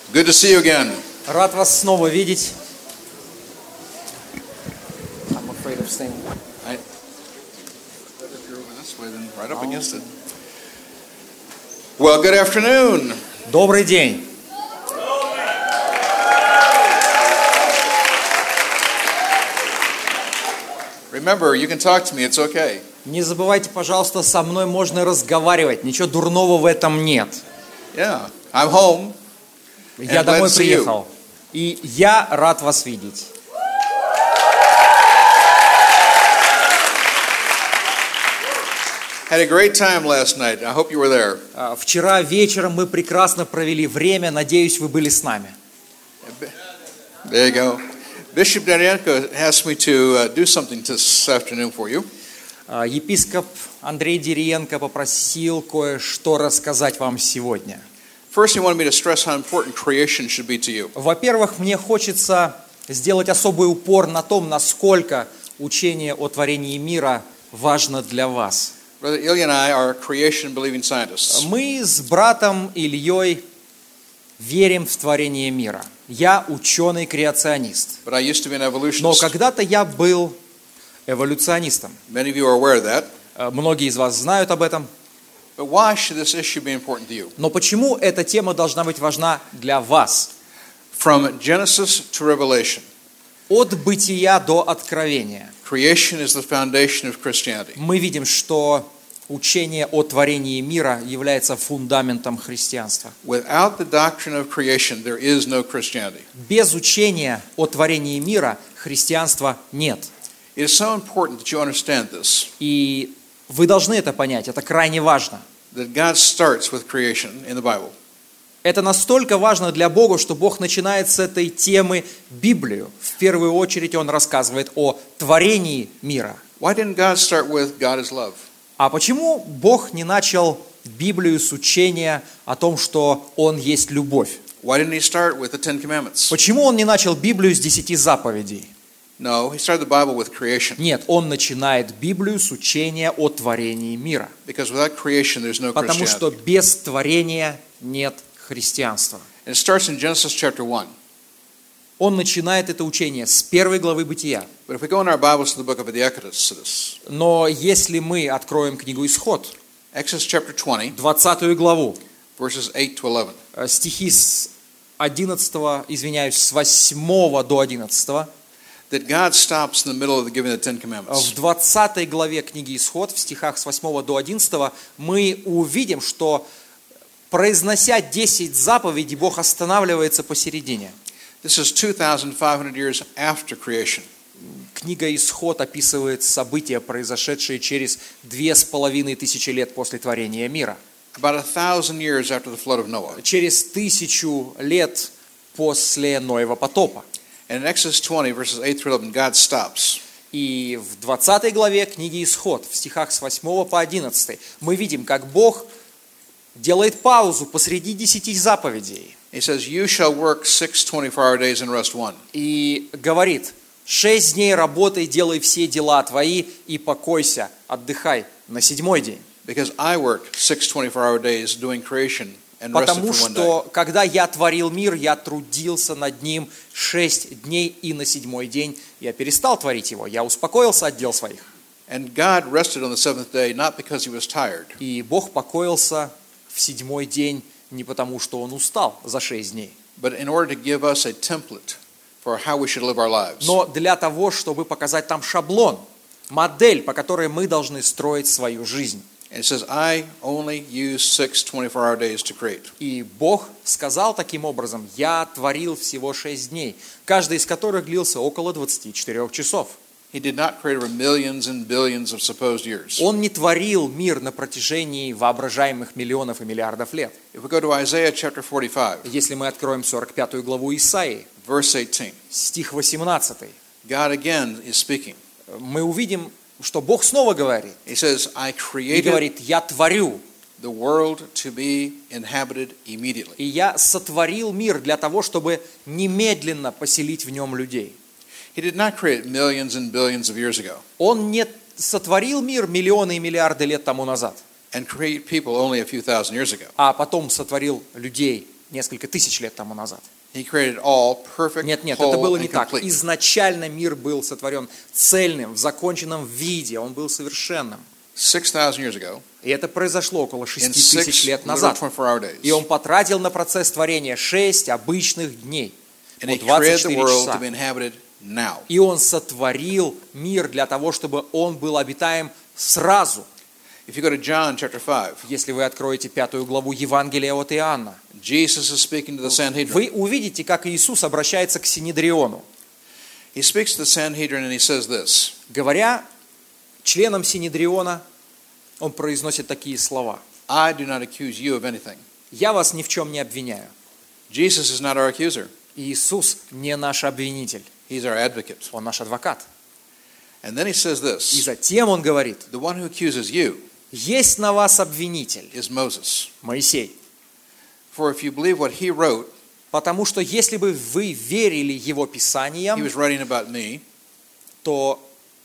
Good to see you again. Рад вас снова видеть. I'm afraid of staying. If you're over this way, then right up against it. Well, good afternoon. Добрый день. Remember, you can talk to me, it's okay. Не забывайте, пожалуйста, со мной можно разговаривать. Ничего дурного в этом нет. Yeah, I'm home. Я And домой glad to see you. приехал. И я рад вас видеть. Had a great time last night. I hope you were there. Вчера вечером мы прекрасно провели время. Надеюсь, вы были с нами. There you go. Bishop Darienko asked me to do something this afternoon for you. Епископ Андрей Дериенко попросил кое-что рассказать вам сегодня. First, he wanted me to stress how important creation should be to you. Во-первых, мне хочется сделать особый упор на том, насколько учение о творении мира важно для вас. Brother Ilya and I are creation-believing scientists. Мы с братом Ильей верим в творение мира. Я ученый-креационист. But I used to be an Но evolutionist. когда-то я был эволюционистом. Many of you are aware of that. Многие из вас знают об этом. But why should this issue be important to you? Но почему эта тема должна быть важна для вас? From Genesis to Revelation, От бытия до откровения. creation is the foundation of Christianity. Мы видим, что учение о творении мира является фундаментом христианства. Without the doctrine of creation, there is no Christianity. Без учения о творении мира христианства нет. It is so important that you understand this, И вы должны это понять, это крайне важно. that God starts with creation in the Bible. Это настолько важно для Бога, что Бог начинает с этой темы Библию. В первую очередь Он рассказывает о творении мира. Why didn't God start with God is love? А почему Бог не начал Библию с учения о том, что Он есть любовь? Why didn't he start with the Ten Commandments? Почему Он не начал Библию с 10 заповедей? No, he started the Bible with creation. Нет, Он начинает Библию с учения о творении мира. Because without creation, there's no Потому что Christianity. без творения нет христианства. And it starts in Genesis chapter 1. Он начинает это учение с первой главы Бытия. But if we go in our Bibles to the book of the Exodus, Но если мы откроем книгу Исход, Exodus chapter 20, 20 главу, verses 8 to 11, стихи с 11, с 8 до 11, that God stops in the middle of giving the Ten Commandments. в 20 главе книги Исход, в стихах с 8 до 11, мы увидим, что, произнося 10 заповедей, Бог останавливается посередине. This is 2,500 years after creation. Книга Исход описывает события, произошедшие через 2500 лет после творения мира. About 1,000 years after the flood of Noah. Через 1000 лет после Ноева потопа. And in Exodus 20, verses 8 through 11, God stops. И в 20 главе книги Исход, в стихах с 8 по 11, мы видим, как Бог делает паузу посреди 10 заповедей. He says, you shall work 6 24-hour days and rest one. И говорит: 6 дней работай, делай все дела твои и покойся, отдыхай на 7-й день. Because I worked 6 24-hour days doing creation and rested Потому for one day. что, когда я творил мир, я трудился над ним 6 дней, и на 7-й день я перестал творить его. Я успокоился от дел своих. And God rested on the seventh day, not because he was tired, И Бог покоился в 7-й день не потому, что Он устал за 6 дней, but in order to give us a template for how we should live our lives. но для того, чтобы показать там шаблон, модель, по которой мы должны строить свою жизнь. And it says, I only use 6 24-hour days to create. И Бог сказал таким образом: я творил всего 6 дней, каждый из которых длился около 24 часов. He did not create over millions and billions of supposed years. Он не творил мир на протяжении воображаемых миллионов и миллиардов лет. If we go to Isaiah chapter 45, Если мы откроем 45 главу Исаии, verse 18, стих 18, God again is speaking. мы увидим, что Бог снова говорит. He says, I И created говорит: я творю, the world to be inhabited immediately. и я сотворил мир для того, чтобы немедленно поселить в нем людей. He did not create millions and billions of years ago Он не сотворил мир миллионы и миллиарды лет тому назад, and create people only a few thousand years ago. а потом сотворил людей несколько тысяч лет тому назад. He created all perfect, Нет, это whole, было and не так. complete. Изначально мир был сотворен цельным, в законченном виде, он был совершенным. 6,000 years ago, И это произошло около in 6 тысяч 6 лет literal назад. 24-hour days. И он потратил на процесс творения 6 обычных дней, And по he created the 24 world to часа. be inhabited now. И он сотворил мир для того, чтобы он был обитаем сразу. If you go to John chapter 5, Если вы откроете 5 главу Евангелия от Иоанна, Jesus is speaking to the Sanhedrin. вы увидите, как Иисус обращается к Синедриону. He speaks to the Sanhedrin and he says this. Говоря членам Синедриона, он произносит такие слова. I do not accuse you of anything. «Я вас ни в чем не обвиняю». Jesus is not our accuser. Иисус не наш обвинитель, He's our advocate. он наш адвокат. And then he says И this. затем он говорит, The one who accuses you есть на вас обвинитель, is Moses. Моисей. For if you believe what he wrote, Потому что если бы вы верили его he писаниям, was writing about me, то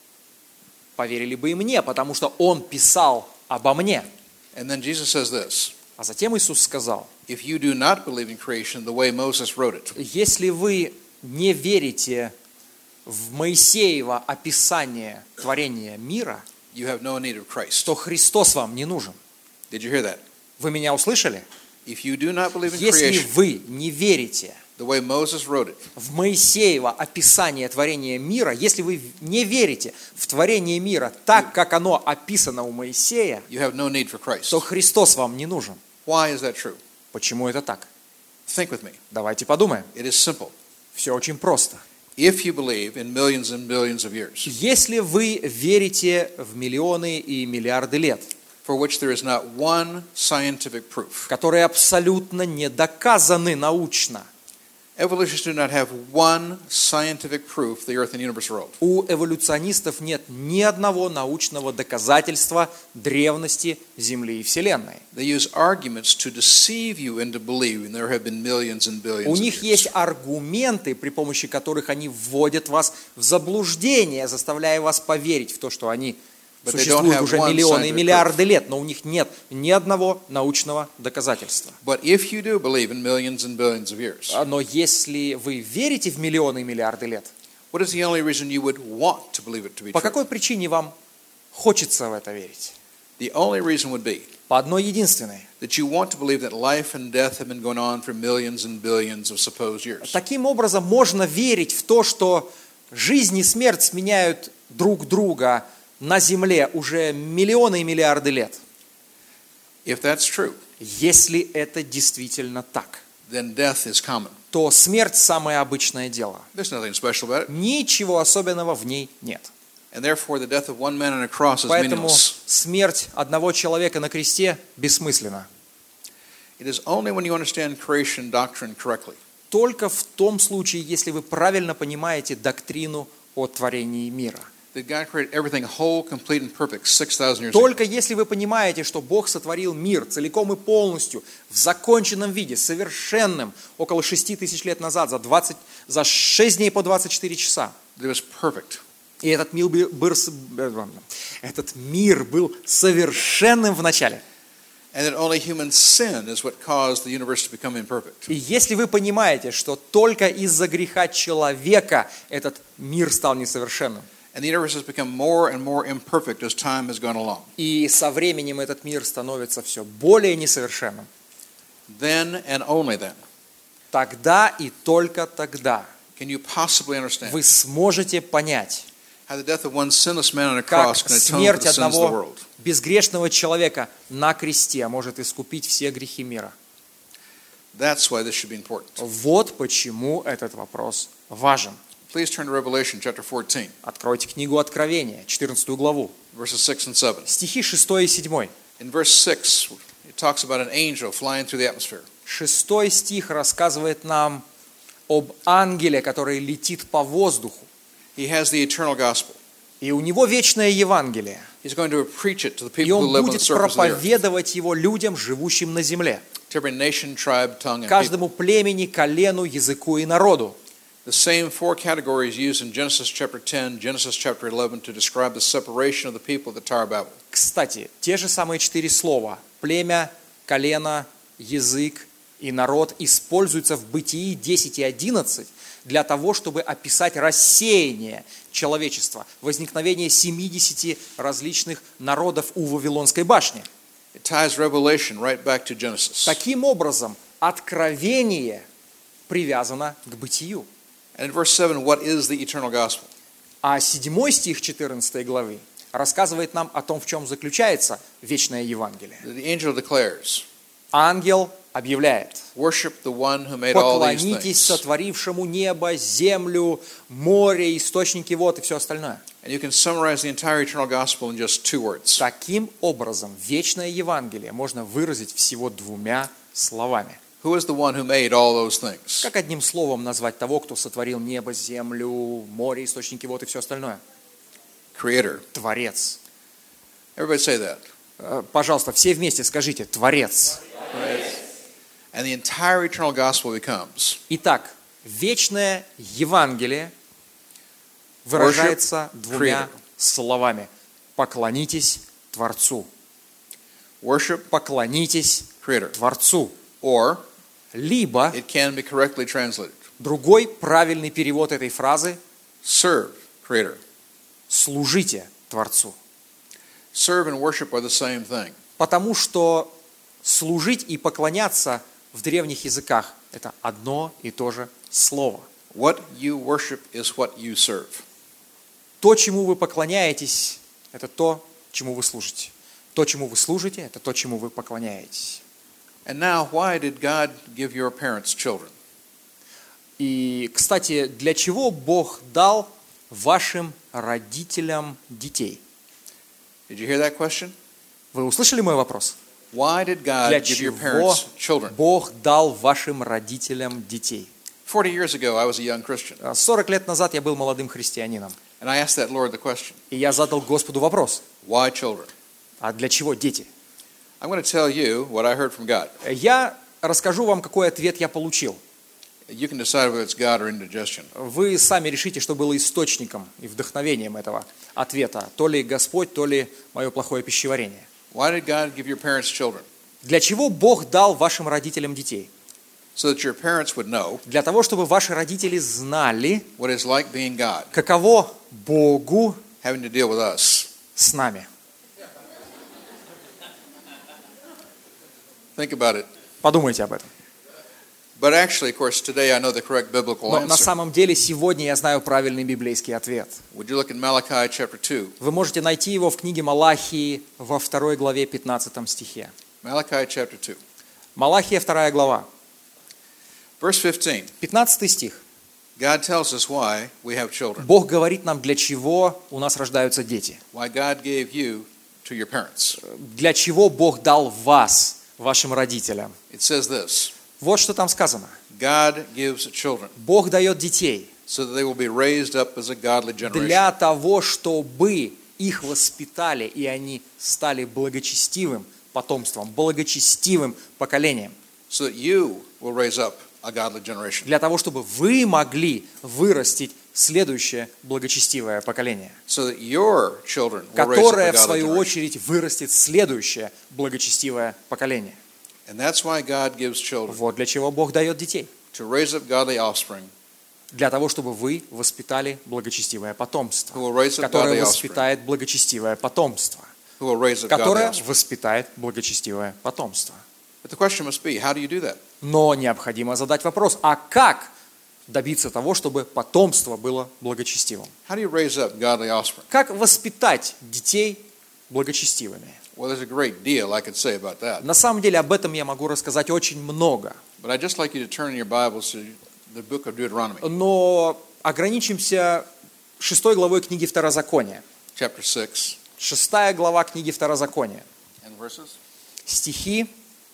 поверили бы и мне, потому что он писал обо мне. and then Jesus says this. А затем Иисус сказал, If you do not believe in creation the way Moses wrote it, если вы не верите в Моисеево описание творения мира, you have no need of Christ. то Христос вам не нужен. Did you hear that? Вы меня услышали? If you do not believe in Если creation вы не верите the way Moses wrote it, в Моисеево описание творения мира, если вы не верите в творение мира так, как оно описано у Моисея, you have no need for Christ. то Христос вам не нужен. Why is that true? Почему это так? Think with me. Давайте подумаем. It is simple. Все очень просто. If you believe in millions and billions of years, Если вы верите в миллионы и миллиарды лет, for which there is not one scientific proof, которые абсолютно не доказаны научно, evolutionists do not have one scientific proof the earth and universe are old. у эволюционистов нет ни одного научного доказательства древности Земли и Вселенной. They use arguments to deceive you into believing there have been millions and billions У of них years. есть аргументы, при помощи которых они вводят вас в заблуждение, заставляя вас поверить в то, что они But they don't существуют have уже one миллионы и scientific миллиарды лет, но у них нет ни одного научного доказательства. But if you do believe in millions and billions of years, Но если вы верите в миллионы и миллиарды лет, what is the only reason you would want to believe it to be по true? какой причине вам хочется в это верить? The only reason would be По одной единственной. that you want to believe that life and death have been going on for millions and billions of supposed years. Таким образом, можно верить в то, что жизнь и смерть сменяют друг друга на Земле уже миллионы и миллиарды лет. If that's true, Если это действительно так, then death is common. то смерть самое обычное дело. There's nothing special about it. Ничего особенного в ней нет. And therefore the death of one man on a cross is Поэтому meaningless. смерть одного человека на кресте бессмысленна. It is only when you understand creation doctrine correctly Только в том случае, если вы правильно понимаете доктрину о творении мира. that God created everything whole, complete, and perfect 6,000 years ago. Только если вы понимаете, что Бог сотворил мир целиком и полностью, в законченном виде, совершенным, около 6 тысяч лет назад, за 6 дней по 24 часа. That it was perfect. И этот мир был совершенным в начале. And that only human sin is what caused the universe to become imperfect. И если вы понимаете, что только из-за греха человека этот мир стал несовершенным, And the universe has become more and more imperfect as time has gone along. и со временем этот мир становится все более несовершенным, Then and only then тогда и только тогда can you possibly understand вы сможете понять, how the death of one sinless man on a как cross can atone for смерть the sins of the одного world. безгрешного человека на кресте может искупить все грехи мира. That's why this should be important. Вот почему этот вопрос важен. Please turn to Revelation chapter 14, Откройте книгу Откровения, 14 главу, verses 6 and 7. стихи 6 и 7. In verse 6, it talks about an angel flying through the atmosphere. 6 стих рассказывает нам об ангеле, который летит по воздуху. He has the eternal gospel. И у него вечное Евангелие. He's going to preach it to the И people who он live on the будет surface of the earth, проповедовать его людям, живущим на земле. to every nation, tribe, tongue, and people. Каждому племени, колену, языку и народу. The same four categories used in Genesis chapter 10, Genesis chapter 11 to describe the separation of the people of the Tower of Babel. Кстати, те же самые 4 слова: племя, колено, язык И народ используется в Бытии 10 и 11 для того, чтобы описать рассеяние человечества, возникновение 70 различных народов у Вавилонской башни. It ties Revelation right back to Genesis. Таким образом, откровение привязано к Бытию. And in verse 7, what is the eternal gospel? А 7 стих 14 главы рассказывает нам о том, в чем заключается вечное Евангелие. The angel declares, Ангел объявляет: worship the one who made all these поклонитесь things. сотворившему небо, землю, море, источники вод и все остальное. And you can summarize the entire eternal gospel in just 2 words. Таким образом, вечное Евангелие можно выразить всего 2 словами. Who is the one who made all those things? Как одним словом назвать того, кто сотворил небо, землю, море, источники вод и все остальное? Creator. Творец. Everybody say that. Пожалуйста, все вместе скажите: Творец. And the entire eternal gospel becomes Итак, вечное Евангелие выражается 2 Creator. словами: поклонитесь Творцу. worship Поклонитесь Creator. Творцу. Or Либо it can be correctly translated. другой правильный перевод этой фразы: Serve Creator. служите Творцу. Serve and worship are the same thing. Потому что служить и поклоняться в древних языках – это одно и то же слово. What you worship is what you serve. То, чему вы поклоняетесь, это то, чему вы служите. То, чему вы служите, это то, чему вы поклоняетесь. And now, why did God give your parents children? И, кстати, для чего Бог дал вашим родителям детей? Did you hear that question? Вы услышали мой вопрос? Why did God Для give your чего parents children? Бог дал вашим родителям детей? 40 years ago, I was a young Christian, 40 лет назад я был молодым христианином, and I asked that Lord the question, и я задал Господу вопрос: why children? а для чего дети? I'm going to tell you what I heard from God. Я расскажу вам, какой ответ я получил. You can decide whether it's God or indigestion. Вы сами решите, что было источником и вдохновением этого ответа. То ли Господь, то ли мое плохое пищеварение. Why did God give your parents children? Для чего Бог дал вашим родителям детей? So that your parents would know Для того, чтобы ваши родители знали, what it's like being God, каково Богу having to deal with us. с нами. Think about it. Подумайте об этом. But actually, of course, today I know the correct biblical Но на answer. самом деле сегодня я знаю правильный библейский ответ. Would you look at Malachi chapter 2? Вы можете найти его в книге Малахии во 2 главе 15 стихе. Malachi chapter 2. Малахия 2 глава, Verse 15. 15 стих. God tells us why we have children. Бог говорит нам, для чего у нас рождаются дети. Why God gave you to your parents. Для чего Бог дал вас, вашим родителям. It says this. Вот что там сказано. God gives children Бог дает детей so that they will be raised up as a godly generation. для того, чтобы их воспитали, и они стали благочестивым потомством, благочестивым поколением. So that you will raise up a godly generation. Для того, чтобы вы могли вырастить следующее благочестивое поколение, So that your children will raise up которое, a в godly свою generation. очередь, вырастет следующее благочестивое поколение. And that's why God gives children. Вот для чего Бог дает детей. To raise up godly offspring. Для того, чтобы вы воспитали благочестивое потомство, Who will raise up которое godly offspring. воспитает благочестивое потомство, Who will raise up godly которое offspring. воспитает благочестивое потомство. But the question must be, how do you do that? Но необходимо задать вопрос, а как добиться того, чтобы потомство было благочестивым? How do you raise up godly offspring? Как воспитать детей благочестивыми? Well, there's a great deal I could say about that. На самом деле об этом я могу рассказать очень много, But I'd just like you to turn in your Bibles to the book of Deuteronomy, но ограничимся 6 главой книги Второзакония. chapter 6, 6 глава книги Второзакония. and verses. Стихи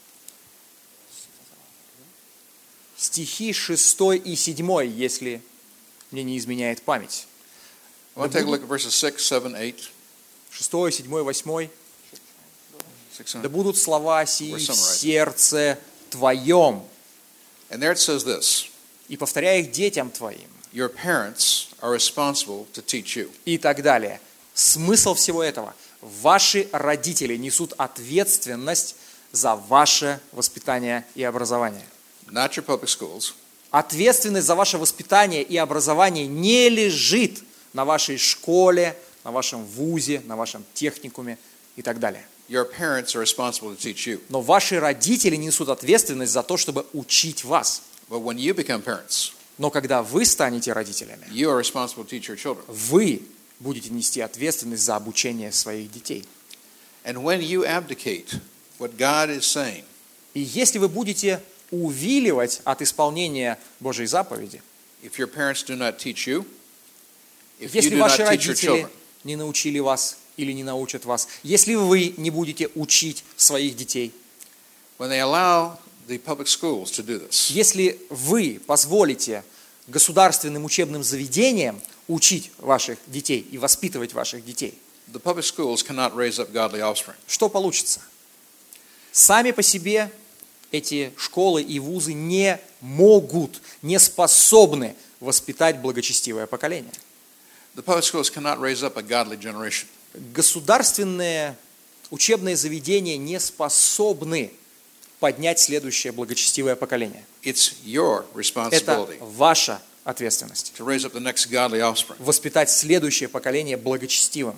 6 и 7, если мне не изменяет память. I want to take a look at verses 6, 7, 8, 6, 7, 8. 6, 7. Да будут слова сии We're в summarizing. сердце твоем, And there it says this, и повторяй их детям твоим, your parents are responsible to teach you. и так далее. Смысл всего этого. Ваши родители несут ответственность за ваше воспитание и образование. not your public schools. Ответственность за ваше воспитание и образование не лежит на вашей школе, на вашем вузе, на вашем техникуме и так далее. Your parents are responsible to teach you. Но ваши родители несут ответственность за то, чтобы учить вас. But when you become parents, Но когда вы станете родителями, you are responsible to teach your children. вы будете нести ответственность за обучение своих детей. And when you abdicate what God is saying, И если вы будете увиливать от исполнения Божьей заповеди, if your parents do not teach you, if you если do not ваши teach your родители children, не научили вас или не научат вас, если вы не будете учить своих детей, when they allow the public schools to do this, если вы позволите государственным учебным заведениям учить ваших детей и воспитывать ваших детей, the public schools cannot raise up godly offspring. что получится? Сами по себе эти школы и вузы не могут, не способны воспитать благочестивое поколение. The public schools cannot raise up a godly generation. Государственные учебные заведения не способны поднять следующее благочестивое поколение. It's your Это responsibility ваша ответственность. to raise up the next godly offspring. Воспитать следующее поколение благочестивым.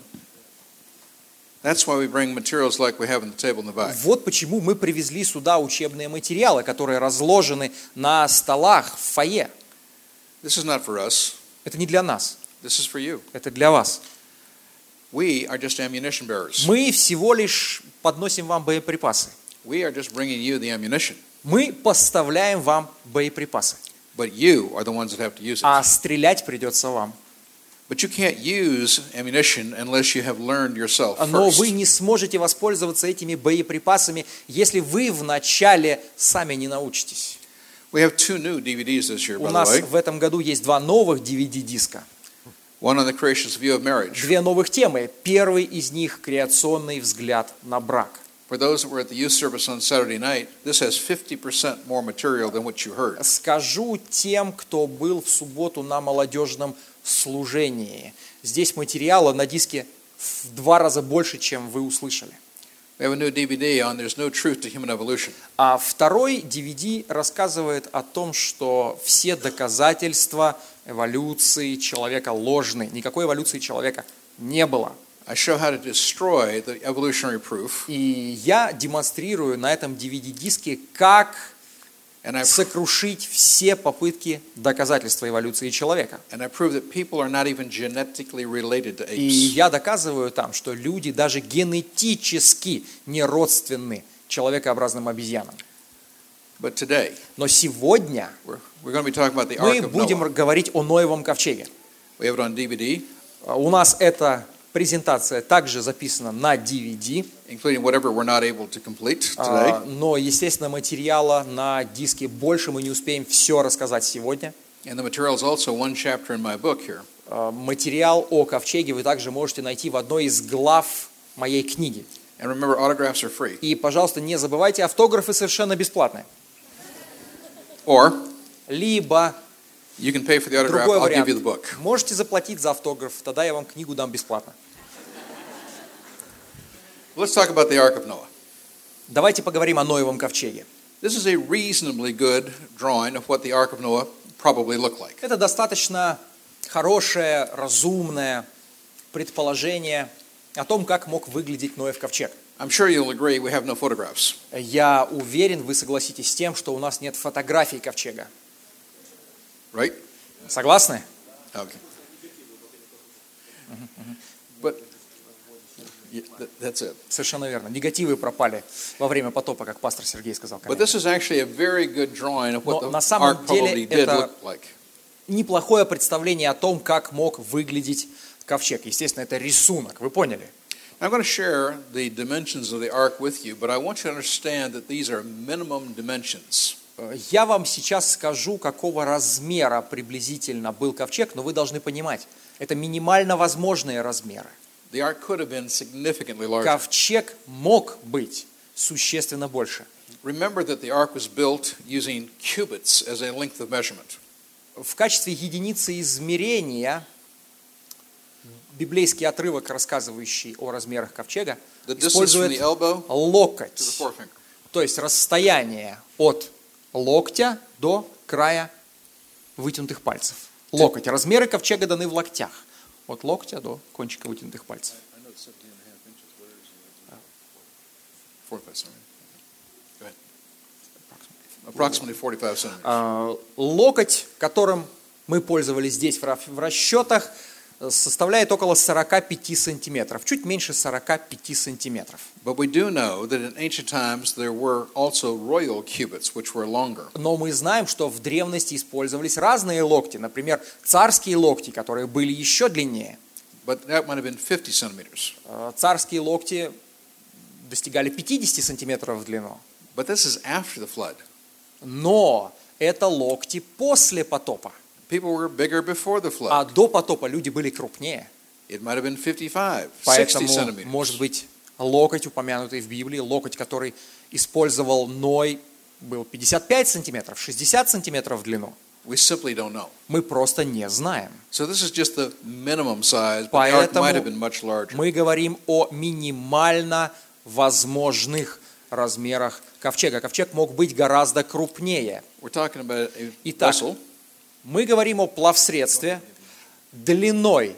That's why we bring materials like we have on the table in the back. Вот почему мы привезли сюда учебные материалы, которые разложены на столах в фойе. This is not for us. Это не для нас, This is for you. это для вас. We are just ammunition bearers. Мы всего лишь подносим вам боеприпасы. We are just bringing you the ammunition. Мы поставляем вам боеприпасы, But you are the ones that have to use it. а стрелять придется вам. But you can't use ammunition unless you have learned yourself Но first. вы не сможете воспользоваться этими боеприпасами, если вы вначале сами не научитесь. We have 2 new DVDs this year, У by the нас way. в этом году есть 2 новых DVD-диска. One on the creation's view of marriage. 2 новых темы. Первый из них – креационный взгляд на брак. For those that were at the youth service on Saturday night, this has 50% more material than what you heard. Скажу тем, кто был в субботу на молодежном служении. Здесь материала на диске в 2 раза больше, чем вы услышали. We have a new DVD on There's No Truth to Human Evolution. А второй DVD рассказывает о том, что все доказательства эволюции человека ложны. Никакой эволюции человека не было. I show how to destroy the evolutionary proof. И я демонстрирую на этом DVD-диске, как And I сокрушить все попытки доказательства эволюции человека. prove that people are not even genetically related to И apes. я доказываю там, что люди даже генетически не родственны человекообразным обезьянам. But today, Но сегодня we're going to be talking about the мы Ark of будем Noah. говорить о Ноевом ковчеге. We have it on DVD, У нас эта презентация также записана на DVD, including whatever we're not able to complete today. но, естественно, материала на диске больше, мы не успеем все рассказать сегодня. And the material is also one chapter in my book here. Материал о ковчеге вы также можете найти в одной из глав моей книги. And remember, autographs are free. И, пожалуйста, не забывайте, автографы совершенно бесплатные. Or Либо you can pay for the autograph, другой I'll give вариант. you the book. Можете заплатить за автограф, тогда я вам книгу дам бесплатно. Let's talk about the Ark of Noah. Давайте поговорим о Ноевом ковчеге. This is a reasonably good drawing of what the Ark of Noah probably looked like. Это достаточно хорошее, разумное предположение о том, как мог выглядеть Ноев ковчег. I'm sure you'll agree we have no photographs. Я уверен, вы согласитесь с тем, что у нас нет фотографий ковчега. Right? Согласны? Okay. But yeah, that's it. Совершенно верно. Негативы пропали во время потопа, как пастор Сергей сказал. But this is actually a very good drawing of what Но the на самом ark деле probably did это look like. Неплохое представление о том, как мог выглядеть ковчег. Естественно, это рисунок, вы поняли? I'm going to share the dimensions of the ark with you, but I want you to understand that these are minimum dimensions. Я вам сейчас скажу, какого размера приблизительно был ковчег, но вы должны понимать, это минимально возможные размеры. The ark could have been significantly larger. Ковчег мог быть существенно больше. Remember that the ark was built using cubits as a length of measurement. В качестве единицы измерения библейский отрывок, рассказывающий о размерах ковчега, The distance from the использует elbow to the локоть, forefinger. то есть расстояние от локтя до края вытянутых пальцев. Локоть. Размеры ковчега даны в локтях. От локтя до кончика вытянутых пальцев. 45 centimeters. Go ahead. Approximately 45 centimeters. Локоть, которым мы пользовались здесь в расчетах, составляет около 45 сантиметров, чуть меньше 45 сантиметров. But we do know that in ancient times there were also royal cubits, which were longer. Но мы знаем, что в древности использовались разные локти, например, царские локти, которые были еще длиннее. But that might have been 50 centimeters. Царские локти достигали 50 сантиметров в длину. But this is after the flood. Но это локти после потопа. People were bigger before the А flood. до потопа люди были крупнее. It might have been 55, 60 Поэтому, centimeters. может быть, локоть, упомянутый в Библии, локоть, который использовал Ной, был 55 сантиметров, 60 сантиметров в длину. We simply don't know. Мы просто не знаем. So this is just the minimum size, but the ark might have been much larger. Мы говорим о минимально возможных размерах ковчега. Ковчег мог быть гораздо крупнее. We're talking about a Итак, vessel мы говорим о плавсредстве длиной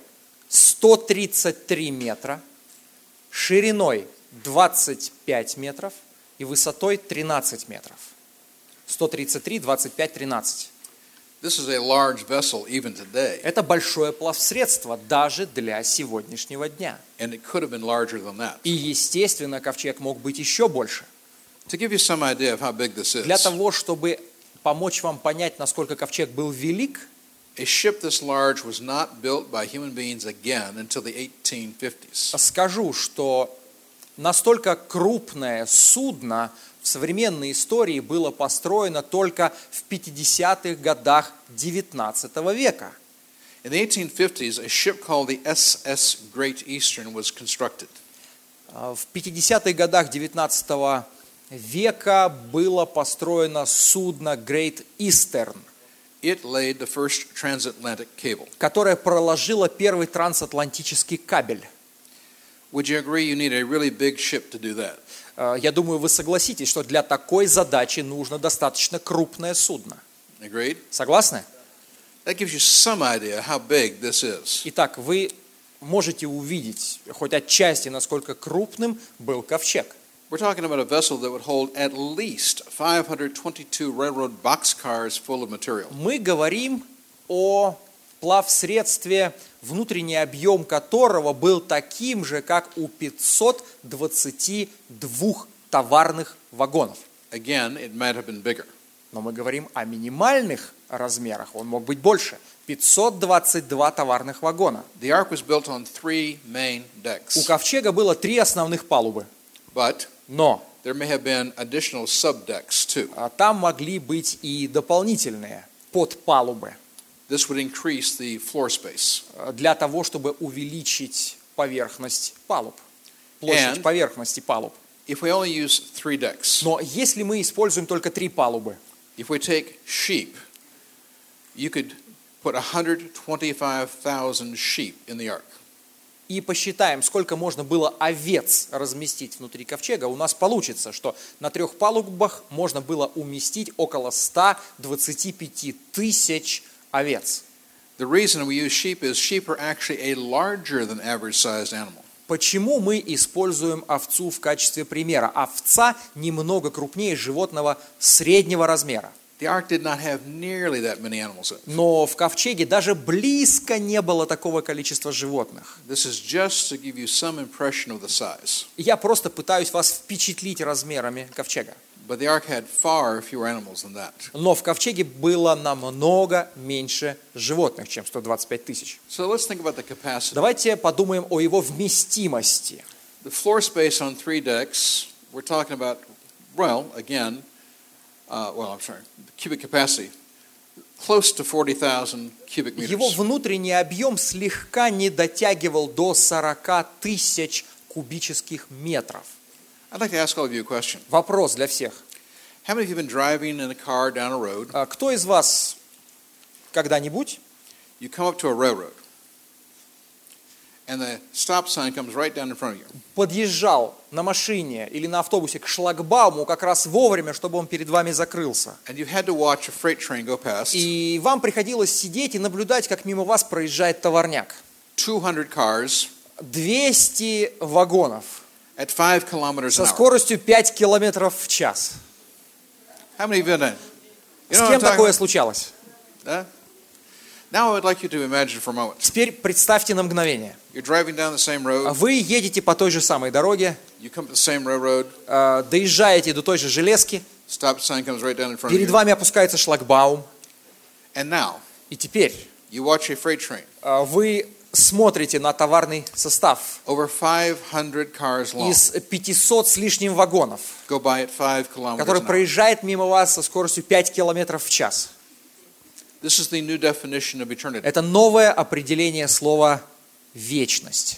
133 метра, шириной 25 метров и высотой 13 метров. 133, 25, 13. This is a large vessel even today, Это большое плавсредство даже для сегодняшнего дня. and it could have been larger than that. И, естественно, ковчег мог быть еще больше. To give you some idea of how big this Для is, того, чтобы помочь вам понять, насколько ковчег был велик, a ship this large was not built by human beings again until the 1850s. скажу, что настолько крупное судно в современной истории было построено только в 50-х годах XIX века. In the 1850s, a ship called the SS Great Eastern was constructed. В 50-х годах XIX века было построено судно Great Eastern, It laid the first transatlantic cable. которое проложило первый трансатлантический кабель. Would you agree you need a really big ship to do that? Я думаю, вы согласитесь, что для такой задачи нужно достаточно крупное судно. Agreed? Согласны? That gives you some idea how big this is. Итак, вы можете увидеть хоть отчасти, насколько крупным был ковчег. We're talking about a vessel that would hold at least 522 railroad boxcars full of material. Мы говорим о плавсредстве, внутренний объем которого был таким же, как у 522 товарных вагонов. Again, it might have been bigger. Но мы говорим о минимальных размерах, он мог быть больше. 522 товарных вагона. The ark was built on 3 main У decks, ковчега было 3 основных палубы, but но there may have been additional subdecks too. там могли быть и дополнительные подпалубы This would increase the floor space. для того, чтобы увеличить поверхность палуб, площадь And- поверхности палуб. If we only use 3 decks, Но если мы используем только 3 палубы, if we take sheep, you could put 125,000 sheep in the ark. и посчитаем, сколько можно было овец разместить внутри ковчега, у нас получится, что на 3 палубах можно было уместить около 125 тысяч овец. The reason we use sheep is sheep are actually a larger than average sized animal. Почему мы используем овцу в качестве примера? Овца немного крупнее животного среднего размера. The ark did not have nearly that many animals in it. Но в ковчеге даже близко не было такого количества животных. This is just to give you some impression of the size. Я просто пытаюсь вас впечатлить размерами ковчега. But the ark had far fewer animals than that. Но в ковчеге было намного меньше животных, чем 125 тысяч. So let's think about the capacity. Давайте подумаем о его вместимости. The floor space on 3 decks, we're talking about, well, again, the cubic capacity, close to 40,000 cubic Его meters. внутренний объем слегка не дотягивал до 40 тысяч кубических метров. I'd like to ask all of you a question. Вопрос для всех. How many of you have been driving in a car down a road? Кто из вас когда-нибудь You come up to a railroad, and the stop sign comes right down in front of you. подъезжал на машине или на автобусе к шлагбауму как раз вовремя, чтобы он перед вами закрылся. And you had to watch a freight train go past. И вам приходилось сидеть и наблюдать, как мимо вас проезжает товарняк. 200 cars 200 вагонов at 5 kilometers со an hour. скоростью 5 километров в час. How many of you have done? You С know what кем I'm talking такое about? случалось? Huh? Now I would like you to imagine for a moment. Теперь представьте на мгновение. You're driving down the same road. Вы едете по той же самой дороге, You come to the same railroad. доезжаете до той же железки, Stop sign comes right down in front of перед you. вами опускается шлагбаум, And now и теперь you watch a freight train вы смотрите на товарный состав over 500 cars long из 500 с лишним вагонов, go by at 5 kilometers который an hour. проезжает мимо вас со скоростью 5 километров в час. This is the new definition of eternity. Это новое определение слова «вечность».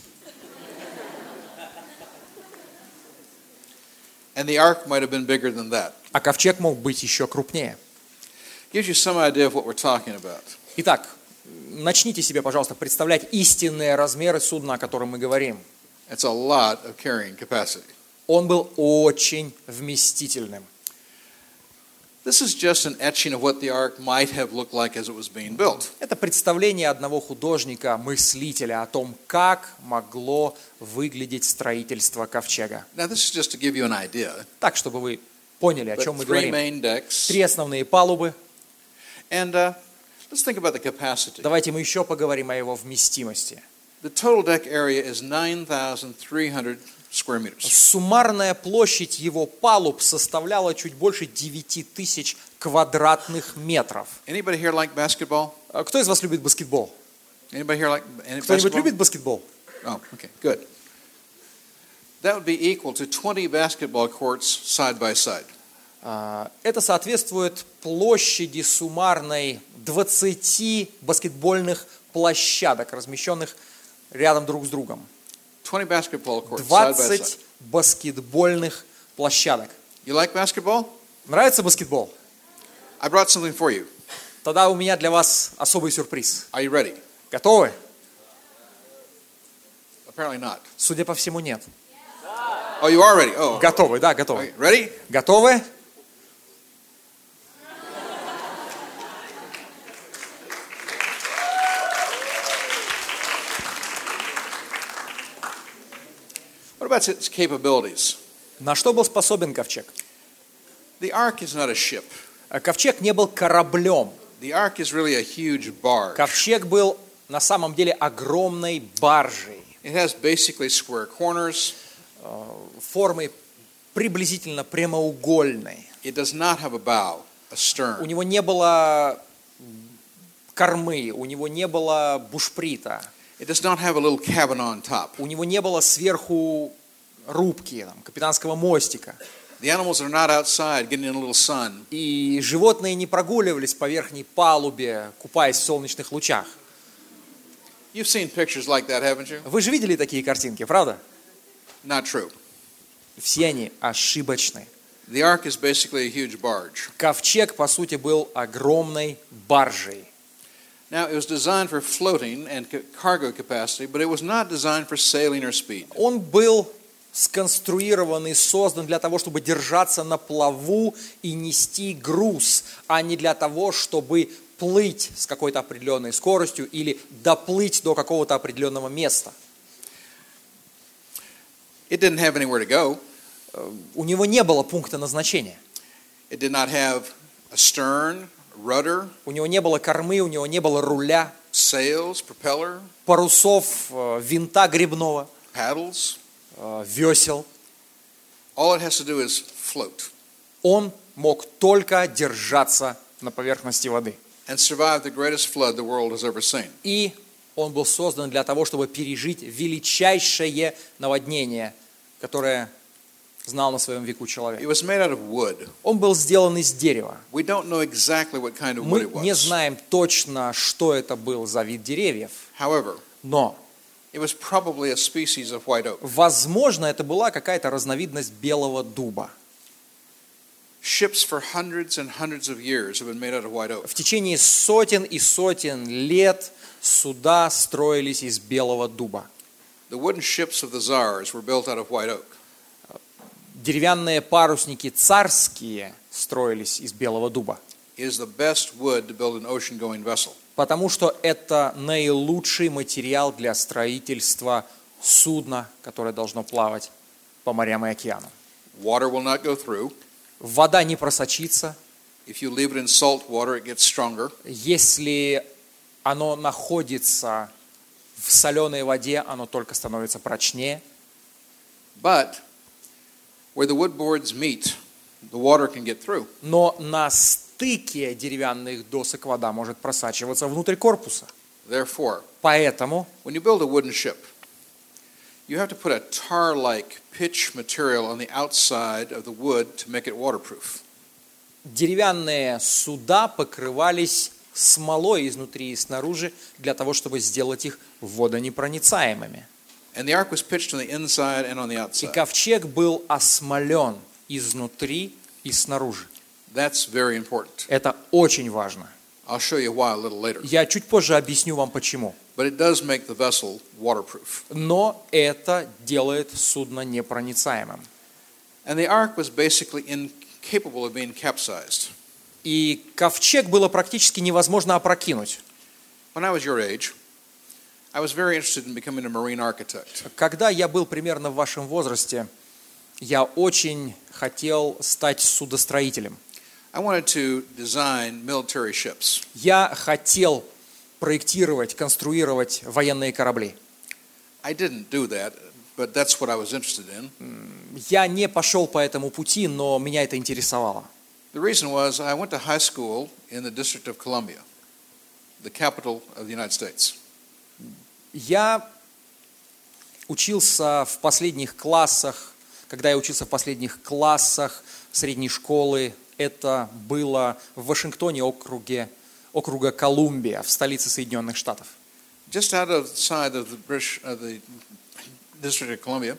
And the ark might have been bigger than that. А ковчег мог быть еще крупнее. Gives you some idea of what we're talking about. Итак, начните себе, пожалуйста, представлять истинные размеры судна, о котором мы говорим. It's a lot of carrying capacity. Он был очень вместительным. This is just an etching of what the ark might have looked like as it was being built. Это представление одного художника, мыслителя о том, как могло выглядеть строительство ковчега. Now this is just to give you an idea. Так, чтобы вы поняли, о чем But мы three говорим. main decks. 3 основные палубы. And let's think about the capacity. Давайте мы еще поговорим о его вместимости. The total deck area is 9,300 square meters. Суммарная площадь его палуб составляла чуть больше 9000 квадратных метров. Anybody here like basketball? Кто из вас любит баскетбол? Anybody here like Кто-нибудь basketball? любит баскетбол? Oh, okay, good. That would be equal to 20 basketball courts side by side. Это соответствует площади суммарной 20 баскетбольных площадок, размещенных рядом друг с другом. 20 basketball courts side by 20 side. баскетбольных площадок. You like basketball? Нравится баскетбол? I brought something for you. Тогда у меня для вас особый сюрприз. Are you ready? Готовы? Apparently not. Судя по всему, нет. Oh, you are ready. Oh. Готовы, да, готовы. Okay, ready? Готовы? What about its capabilities? На что был способен ковчег? The ark is not a ship. Ковчег не был кораблем. The ark is really a huge barge. Ковчег был на самом деле огромной баржей, It has basically square corners. формой приблизительно прямоугольной. It does not have a bow, a У stern. него не было кормы, у него не было бушприта, It does not have a little cabin on top. у него не было сверху рубки, капитанского мостика. The animals are not outside getting in a little sun. И животные не прогуливались по верхней палубе, купаясь в солнечных лучах. You've seen pictures like that, haven't you? Вы же видели такие картинки, правда? Not true. Все они ошибочны. The ark is basically a huge barge. Ковчег, по сути, был огромной баржей. Now, it was designed for floating and cargo capacity, but it was not designed for sailing or speed. Он был сконструирован и создан для того, чтобы держаться на плаву и нести груз, а не для того, чтобы плыть с какой-то определенной скоростью или доплыть до какого-то определенного места. It didn't have anywhere to go. У него не было пункта назначения. It did not have a stern, rudder, У него не было кормы, у него не было руля, sails, propeller, парусов, винта гребного, paddles. весел. All it has to do is float Он мог только держаться на поверхности воды. and survive the greatest flood the world has ever seen. И он был создан для того, чтобы пережить величайшее наводнение, которое знал на своем веку It человек. was made out of wood. Он был сделан из дерева. We don't know exactly what kind of wood Мы it не was. знаем точно, что это был за вид деревьев, However, но, it was probably a species of white oak. возможно, это была какая-то разновидность белого дуба. Ships for hundreds and hundreds of years have been made out of white oak. В течение сотен и сотен лет суда строились из белого дуба. The wooden ships of the czars were built out of white oak. Деревянные парусники царские строились из белого дуба, It is the best wood to build an ocean-going vessel. потому что это наилучший материал для строительства судна, которое должно плавать по морям и океанам. Water will not go through. Вода не просочится. If you leave it in salt water, it gets stronger. Если оно находится в соленой воде, оно только становится прочнее. But where the wood boards meet, the water can get through. Но на стыке деревянных досок вода может просачиваться внутрь корпуса. Therefore, Поэтому, when you build a wooden ship, you have to put a tar-like pitch material on the outside of the wood to make it waterproof. деревянные суда покрывались смолой изнутри и снаружи для того, чтобы сделать их водонепроницаемыми. And the ark was pitched on the inside and on the И outside. ковчег был осмолен изнутри и снаружи. That's very important. Это очень важно. I'll show you why a little later. Я чуть позже объясню вам почему. But it does make the vessel waterproof. Но это делает судно непроницаемым. And the ark was basically incapable of being capsized. И ковчег было практически невозможно опрокинуть. When I was your age, I was very interested in becoming a marine architect. Когда я был примерно в вашем возрасте, я очень хотел стать судостроителем. I wanted to design military ships. Я хотел проектировать, конструировать военные корабли. I didn't do that, but that's what I was interested in. Я не пошел по этому пути, но меня это интересовало. The reason was I went to high school in the District of Columbia, the capital of the United States. Я учился в последних классах, когда я учился в последних классах средней школы, это было в Вашингтоне, округа Колумбия, в столице Соединенных Штатов. Just outside of the District of Columbia,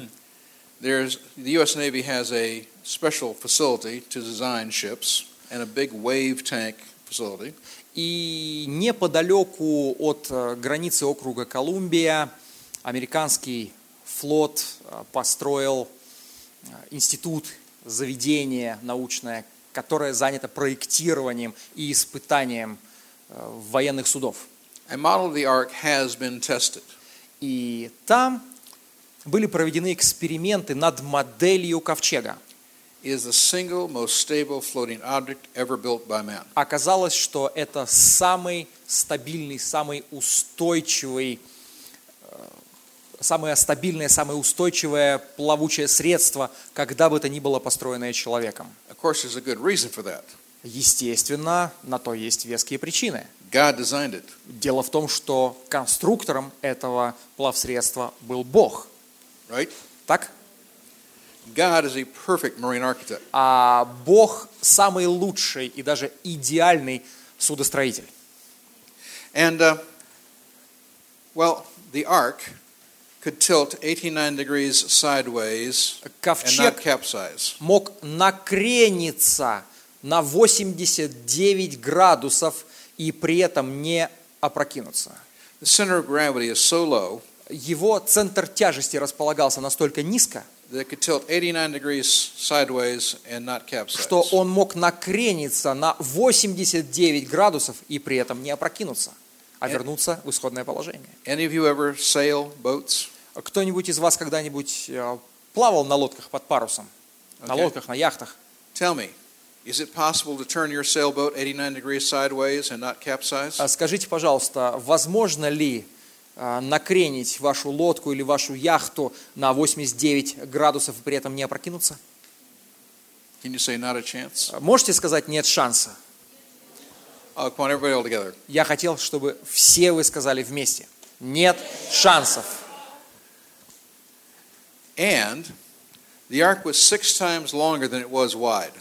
the U.S. Navy has a special facility to design ships and a big wave tank facility. И неподалеку от границы округа Колумбия американский флот построил институт, заведение научное, которое занято проектированием и испытанием военных судов. A model of the ark has been tested. И там были проведены эксперименты над моделью ковчега. It is the single most stable floating object ever built by man. Оказалось, что это самый стабильный, самое стабильное, самое устойчивое плавучее средство, когда бы то ни было построенное человеком. Of course, there's a good reason for that. Естественно, на то есть веские причины. God designed it. Дело в том, что конструктором этого плавсредства был Бог. Right? Так? God is a perfect marine architect. А Бог самый лучший и даже идеальный судостроитель. And, the ark could tilt 89 degrees sideways and Ковчег not capsize. мог накрениться на 89 градусов и при этом не опрокинуться. The center of gravity is so low Его центр тяжести располагался настолько низко, that it could tilt 89 degrees sideways and not что capsize. он мог накрениться на 89 градусов и при этом не опрокинуться, а вернуться в исходное положение. Any of you ever sail boats? Кто-нибудь из вас когда-нибудь плавал на лодках под парусом? На Okay. лодках, на яхтах? Tell me, is it possible to turn your sailboat 89 degrees sideways and not capsize? Скажите, пожалуйста, возможно ли накренить вашу лодку или вашу яхту на 89 градусов и при этом не опрокинуться? Can you say not a chance? Можете сказать «нет шанса»? Oh, come on, everybody all together. Я хотел, чтобы все вы сказали вместе. Нет шансов. And the ark was 6 times longer than it was wide.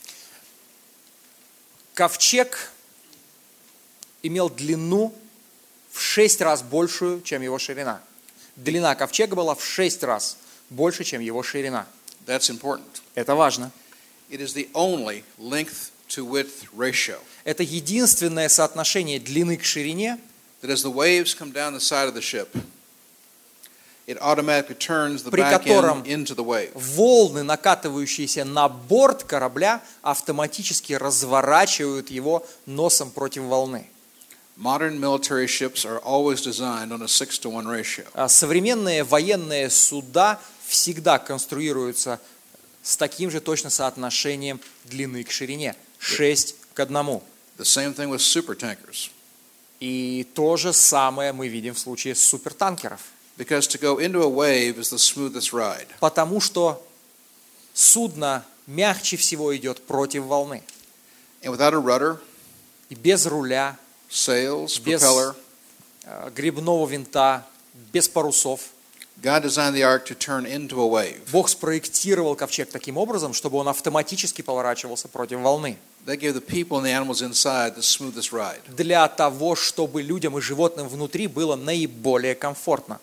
Ковчег имел длину в 6 раз большую, чем его ширина. Длина ковчега была в 6 раз больше, чем его ширина. That's important. Это важно. It is the only length to width ratio. Это единственное соотношение длины к ширине, That as the waves come down the side of the ship, it automatically turns the при back котором end into the wave. волны, накатывающиеся на борт корабля, автоматически разворачивают его носом против волны. Modern military ships are always designed on a 6-to-1 ratio. Современные военные суда всегда конструируются с таким же точно соотношением длины к ширине. 6:1. The same thing with supertankers. И то же самое мы видим в случае супертанкеров. Because to go into a wave is the smoothest ride. Потому что судно мягче всего идет против волны. And without a rudder, И без руля, sails, без propeller, гребного винта, без парусов. God designed the ark to turn into a wave. Бог спроектировал ковчег таким образом, чтобы он автоматически поворачивался против волны. That gave the people and the animals inside the smoothest ride. Для того, чтобы людям и животным внутри было наиболее комфортно.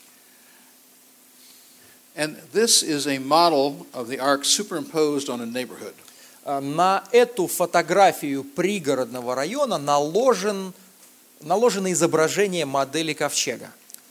And this is a model of the ark superimposed on a neighborhood. На эту фотографию пригородного района наложено изображение модели ковчега.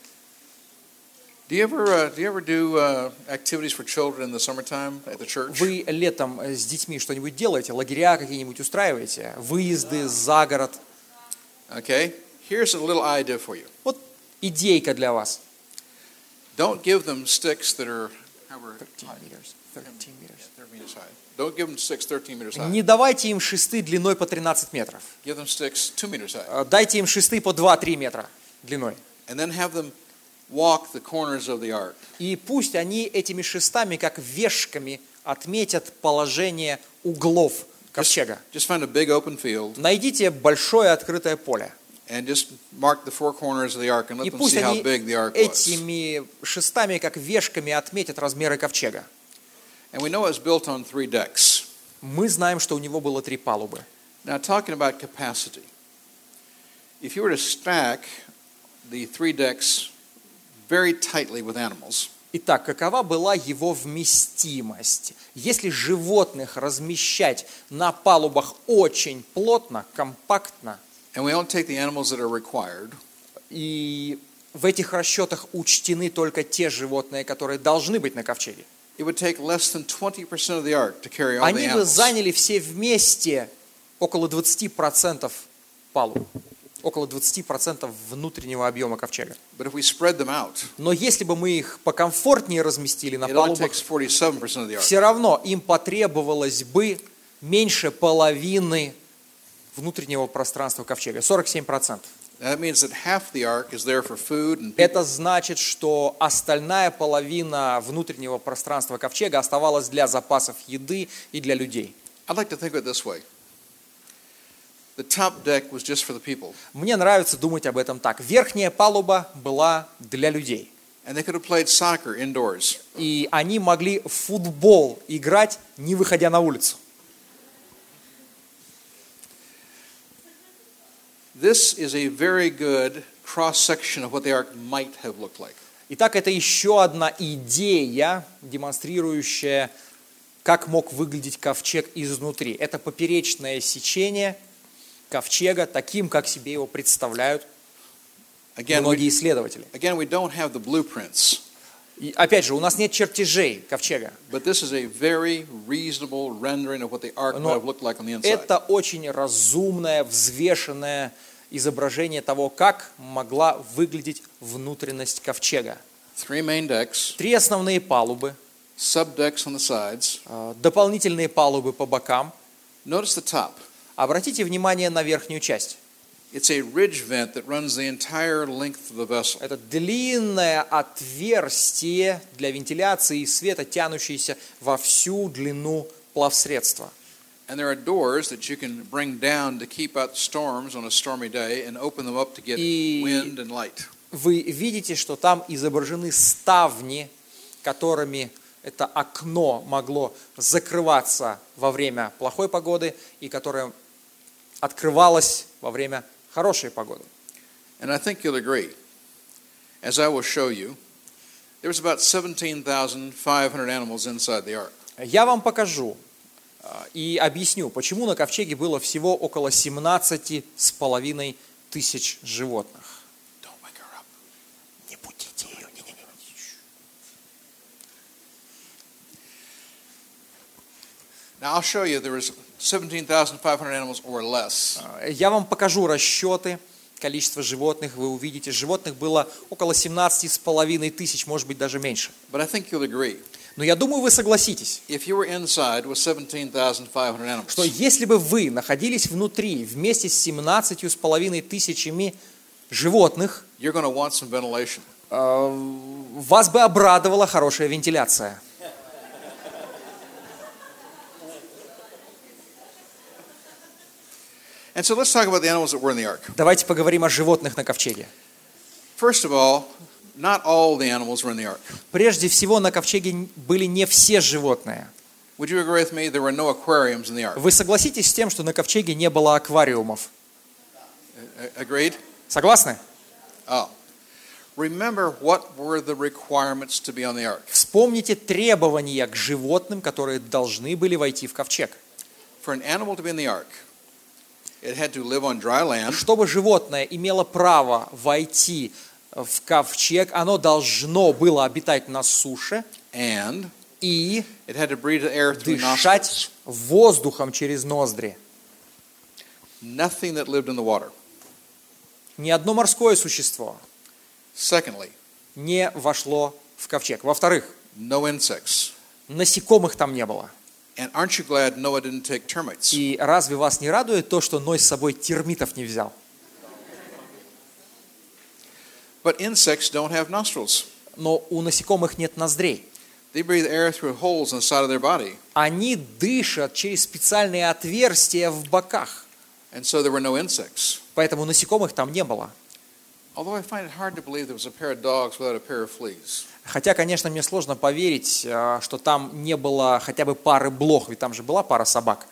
Do you ever do activities for children in the summertime at the church? Вы летом с детьми что-нибудь делаете? Лагеря какие-нибудь устраиваете? Выезды за город? Okay. Here's a little idea for you. Вот идейка для вас. Don't give them sticks that are 13 meters. 13 meters high. Don't give them sticks 13 meters high. Не давайте им шесты длиной по 13 метров. Give them sticks 2 meters high. Дайте им шесты по 2-3 метра длиной. And then have them walk the corners of the ark. И пусть они этими шестами, как вешками, отметят положение углов ковчега. Just find a big open field Найдите большое открытое поле. and just mark the 4 corners of the ark and let И them пусть see how они big the ark was. этими шестами, как вешками, отметят размеры ковчега. And we know it's built on 3 decks. Мы знаем, что у него было 3 палубы. Now talking about capacity. If you were to stack the 3 decks very tightly with animals, Итак, какова была его вместимость? Если животных размещать на палубах очень плотно, компактно, and we only take the animals that are required, и в этих расчетах учтены только те животные, которые должны быть на ковчеге, it would take less than 20% of the ark to carry all the они бы animals. заняли все вместе около 20% палуб, около 20% внутреннего объема ковчега. But if we spread them out, Но если бы мы их покомфортнее разместили на it only палубах, takes 47% of the ark. все равно им потребовалось бы меньше половины внутреннего пространства ковчега, 47%. That means that half the ark is there for food and people. Это значит, что остальная половина внутреннего пространства ковчега оставалась для запасов еды и для людей. I'd like to think of it this way. The top deck was just for the people. Мне нравится думать об этом так. Верхняя палуба была для людей. And they could have played soccer indoors. И они могли в футбол играть, не выходя на улицу. This is a very good cross-section of what the ark might have looked like. Итак, это еще одна идея, демонстрирующая, как мог выглядеть ковчег изнутри. Это поперечное сечение ковчега, таким, как себе его представляют многие исследователи. Again, we don't have the blueprints, И опять же, у нас нет чертежей ковчега, but this is a very reasonable rendering of what the ark might have looked like on the inside. это очень разумное, взвешенное изображение того, как могла выглядеть внутренность ковчега. 3 main decks, 3 основные палубы, subdecks on the sides. дополнительные палубы по бокам. Notice the top. Обратите внимание на верхнюю часть. It's a ridge vent that runs the entire length of the vessel. Это длинное отверстие для вентиляции и света, тянущееся во всю длину плавсредства. And there are doors that you can bring down to keep out storms on a stormy day and open them up to get wind and light. Вы видите, что там изображены ставни, которыми это окно могло закрываться во время плохой погоды и которое открывалось во время хорошей погоды. And I think you'll agree, as I will show you, there was about 17,500 animals inside the ark. Я вам покажу и объясню, почему на ковчеге было всего около 17,5 тысяч животных. Don't wake her up. Не будите ее. Now I'll show you there was 17,500 animals or less. Я вам покажу расчеты количества животных. Вы увидите, животных было около 17,5 тысяч, может быть, даже меньше. But I think you'll agree. Но я думаю, вы согласитесь, If you were inside with 17,500 animals, что если бы вы находились внутри вместе с 17,5 тысячами животных, you're going to want some ventilation. вас бы обрадовала хорошая вентиляция. And so let's talk about the animals that were in the ark. Давайте поговорим о животных на ковчеге. First of all, not all the animals were in the ark. Прежде всего, на ковчеге были не все животные. Would you agree with me? There were no aquariums in the ark. Вы согласитесь с тем, что на ковчеге не было аквариумов? Agreed? Согласны? Oh. Remember what were the requirements to be on the ark. Вспомните требования к животным, которые должны были войти в ковчег. For an animal to be in the ark, it had to live on dry land. Чтобы животное имело право войти в ковчег, оно должно было обитать на суше And и it had to breathe air through nostrils. дышать воздухом через ноздри. Nothing that lived in the water. Ни одно морское существо Secondly, не вошло в ковчег. Во-вторых, no insects. насекомых там не было. And aren't you glad Noah didn't take termites? И разве вас не радует то, что Ной с собой термитов не взял? But insects don't have nostrils. Но у насекомых нет ноздрей. They breathe air through holes in the side of their body. Они дышат через специальные отверстия в боках. And so there were no insects. Поэтому насекомых там не было. Although I find it hard to believe there was a pair of dogs without a pair of fleas. Хотя, конечно, мне сложно поверить, что там не было хотя бы пары блох, ведь там же была пара собак.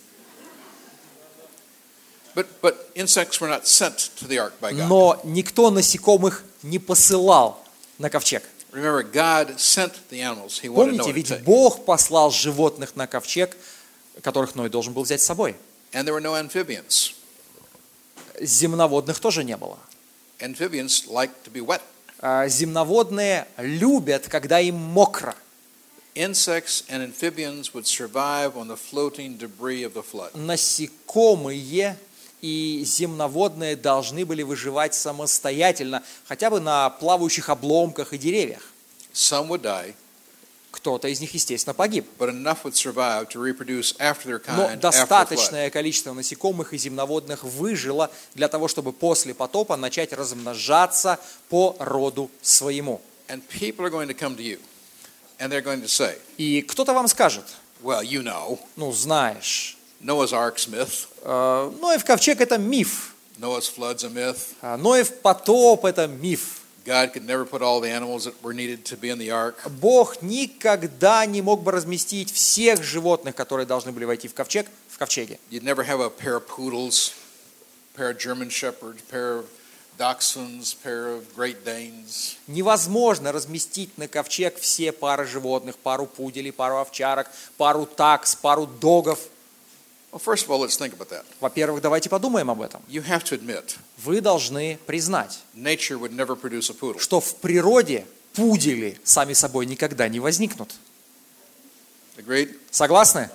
But insects were not sent to the ark by God. Но никто насекомых не посылал на ковчег. Remember, God sent the animals. He wanted Помните, Noah to ведь take. Бог послал животных на ковчег, которых Ной должен был взять с собой. And there were no amphibians. Земноводных тоже не было. Amphibians like to be wet. Земноводные любят, когда им мокро. Insects and amphibians would survive on the floating debris of the flood. Насекомые и земноводные должны были выживать самостоятельно, хотя бы на плавающих обломках и деревьях. Some would die, Кто-то из них, естественно, погиб. but enough would survive to reproduce after their Но kind after the flood. достаточное количество насекомых и земноводных выжило для того, чтобы после потопа начать размножаться по роду своему. And people are going to come to you, and they're going to say, И кто-то вам скажет, well, you know, знаешь, Noah's Ark's myth. Ноев ковчег – это миф. Noah's flood's a myth. Ноев потоп – это миф. God could never put all the animals that were needed to be in the ark. Бог никогда не мог бы разместить всех животных, которые должны были войти в ковчеге. You'd never have a pair of poodles, a pair of German shepherds, a pair of dachshunds, a pair of Great Danes. Невозможно разместить на ковчег все пары животных, пару пуделей, пару овчарок, пару такс, пару догов. Well, first of all, let's think about that. Во-первых, давайте подумаем об этом. You have to admit, Вы должны признать, nature would never produce a poodle. что в природе пудели сами собой никогда не возникнут. Agreed? Согласны?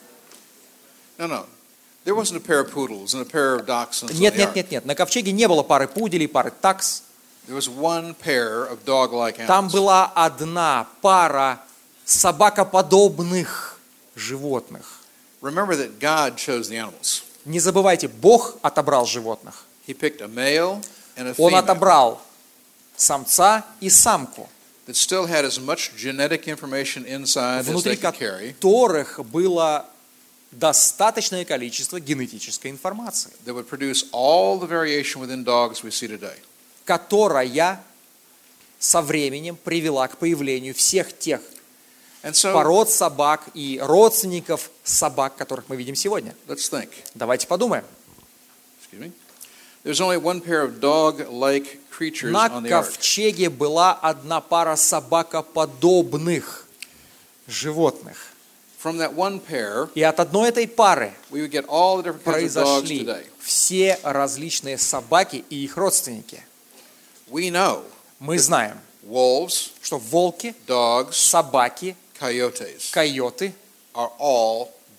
No. There wasn't a pair of poodles and a pair of dachshunds on Нет, the нет, ark. нет, нет. На ковчеге не было пары пуделей, пары такс. There was one pair of dog-like Там animals. была одна пара собакоподобных животных. Remember that God chose the animals. Не забывайте, Бог отобрал животных. He picked a male and a Он female отобрал самца и самку, that still had as much genetic information inside as внутри they could carry, которых было достаточное количество генетической информации, that would produce all the variation within dogs we see today. которая со временем привела к появлению всех тех And so, пород собак и родственников собак, которых мы видим сегодня. let's think. Давайте подумаем. Excuse me. There's only one pair of dog-like creatures На on the ark. ковчеге была одна пара собакоподобных животных. From that one pair, И от одной этой пары we would get all the different kinds of dogs произошли today. все различные собаки и их родственники. We know Мы знаем, wolves, что волки, dogs, собаки, coyotes койоты are all –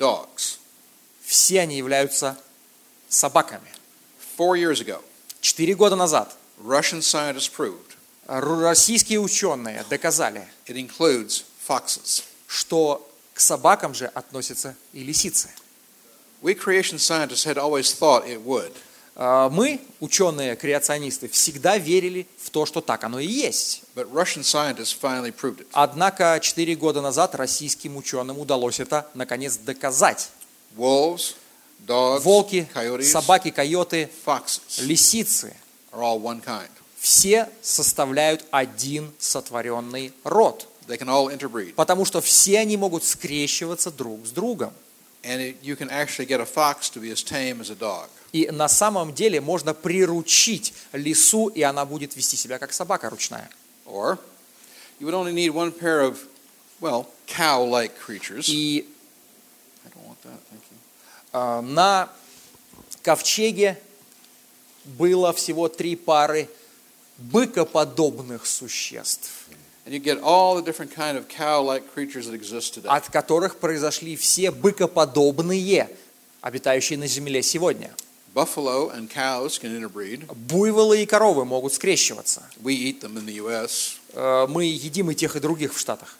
dogs. Все они являются собаками. 4 years ago, 4 года назад Russian scientists proved российские ученые доказали, it includes foxes. что к собакам же относятся и лисицы. We creation scientists had always thought it would. Мы, ученые-креационисты, всегда верили в то, что так оно и есть. But Russian scientists finally proved it. Однако 4 года назад российским ученым удалось это наконец доказать. Wolves, dogs, Волки, coyotes, собаки, койоты, foxes лисицы are all one kind. все составляют один сотворенный род. They can all interbreed. Потому что все они могут скрещиваться друг с другом. And you can actually get a fox to be as tame as a dog. И на самом деле можно приручить лису, и она будет вести себя как собака ручная. Or you would only need one pair of, well, cow-like creatures. И I don't want that, thank you. на ковчеге было всего 3 пары быкоподобных существ, And you get all the different kind of cow-like creatures that exist today. от которых произошли все быкоподобные, обитающие на земле сегодня. Buffalo and cows can interbreed. Буйволы и коровы могут скрещиваться. We eat them in the U.S. Мы едим и тех, и других в Штатах.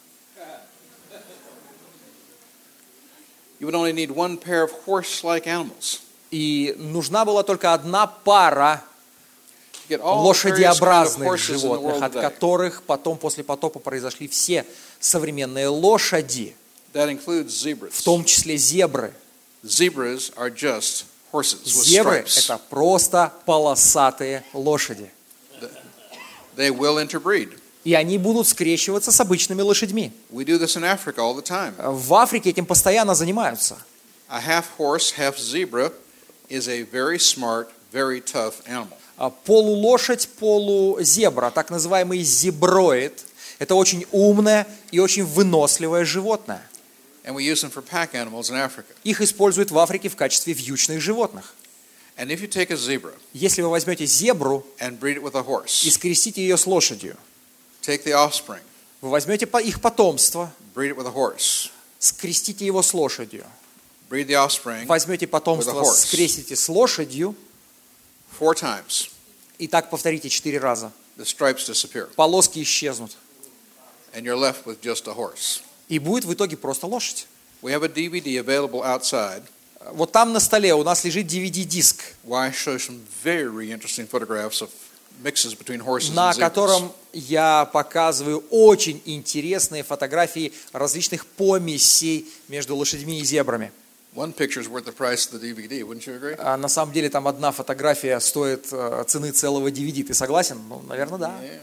You would only need one pair of horse-like animals. И нужна была только одна пара You get all the various kind of лошадиобразных horses in the животных, world от today. которых потом после потопа произошли все современные лошади, That includes в zebras. том числе зебры. Zebras are just horses with Зебры – stripes. это просто полосатые лошади. They will interbreed. И они будут скрещиваться с обычными лошадьми. We do this in Africa all the time. В Африке этим постоянно занимаются. A half horse, half zebra is a very smart, very tough animal. Полулошадь, полузебра, так называемый зеброид – это очень умное и очень выносливое животное. And we use them for pack animals in Africa. Их используют в Африке в качестве вьючных животных. And if you take a zebra Если вы возьмете зебру and breed it with a и horse, скрестите ее с лошадью, take the offspring, вы возьмете их потомство, breed it with a horse, скрестите его с лошадью, breed the offspring возьмете потомство, with a horse. скрестите с лошадью, 4 times, и так повторите 4 раза. the stripes disappear. Полоски исчезнут. And you're left with just a horse. И будет в итоге просто лошадь. We have a DVD available outside Вот там на столе у нас лежит DVD-диск, where I show some very interesting photographs of mixes between horses на and zebras. котором я показываю очень интересные фотографии различных помесей между лошадьми и зебрами. One picture's worth the price of the DVD, wouldn't you agree? А на самом деле там одна фотография стоит цены целого DVD. Ты согласен? Ну, наверное, да. Yeah.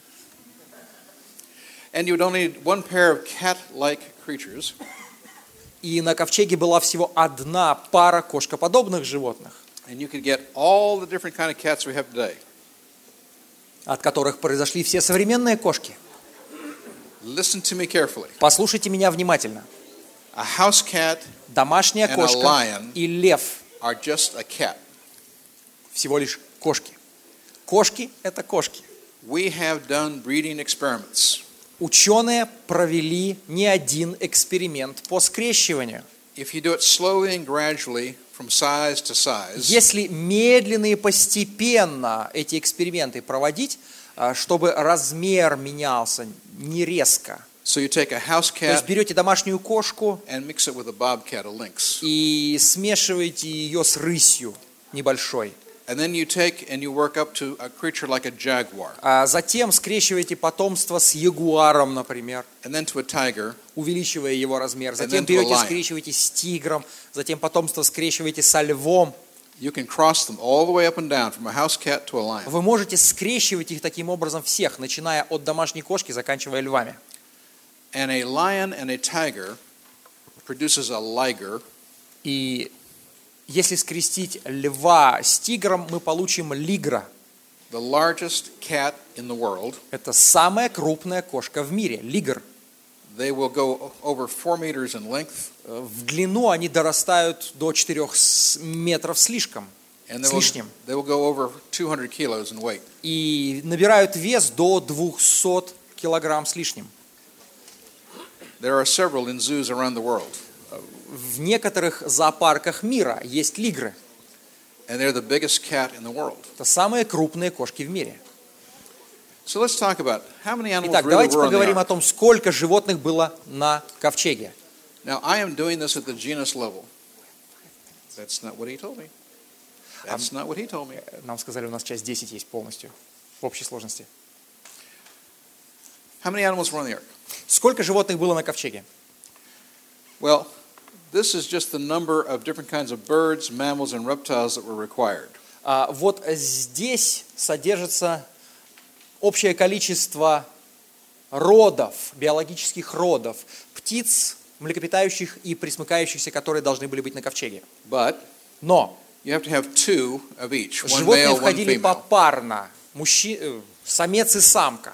And you would only need one pair of cat-like creatures, И на ковчеге была всего одна пара кошкоподобных животных, and you could get all the different kind of cats we have today. от которых произошли все современные кошки. Listen to me carefully. Послушайте меня внимательно. A house cat Домашняя And a кошка lion. и лев are just a cat. всего лишь кошки. Кошки – это кошки. We have done breeding experiments. Ученые провели не один эксперимент по скрещиванию. If you do it slowly and gradually from size to size, Если медленно и постепенно эти эксперименты проводить, чтобы размер менялся не резко. so you take a house То есть cat берете домашнюю кошку and mix it with a bobcat, a lynx. и смешиваете ее с рысью небольшой. And then you take and you work up to a creature like a jaguar, А затем скрещиваете потомство с ягуаром, например, and then to a tiger, увеличивая его размер. Затем then to a берете, lion. скрещиваете с тигром, затем потомство скрещиваете со львом. you can cross them all the way up and down from a house cat to a lion. Вы можете скрещивать их таким образом всех, начиная от домашней кошки, заканчивая львами. And a lion and a tiger produces a liger, И если скрестить льва с тигром, мы получим лигра. the largest cat in the world. Это самая крупная кошка в мире, лигр. They will go over 4 meters in length, В длину они дорастают до 4 метров слишком, and с лишним. they will go over 200 kilos in weight. И набирают вес до 200 килограмм с лишним. There are several in zoos around the world. в некоторых зоопарках мира есть лигры. and they're the biggest cat in the world. Это самые крупные кошки в мире. So let's talk about how many animals Итак, really давайте were on the поговорим о ark. том, сколько животных было на ковчеге. Now, I am doing this at the genus level. That's not what he told me. That's not what he told me. Нам сказали, у нас часть 10 есть полностью в общей сложности. How many animals were on the ark? Сколько животных было на ковчеге? Well, this is just the number of different kinds of birds, mammals, and reptiles that were required. Вот здесь содержится общее количество родов, биологических родов, птиц, млекопитающих и пресмыкающихся, которые должны были быть на ковчеге. But Но you have to have two of each, one животные male, one входили female. попарно, самец и самка.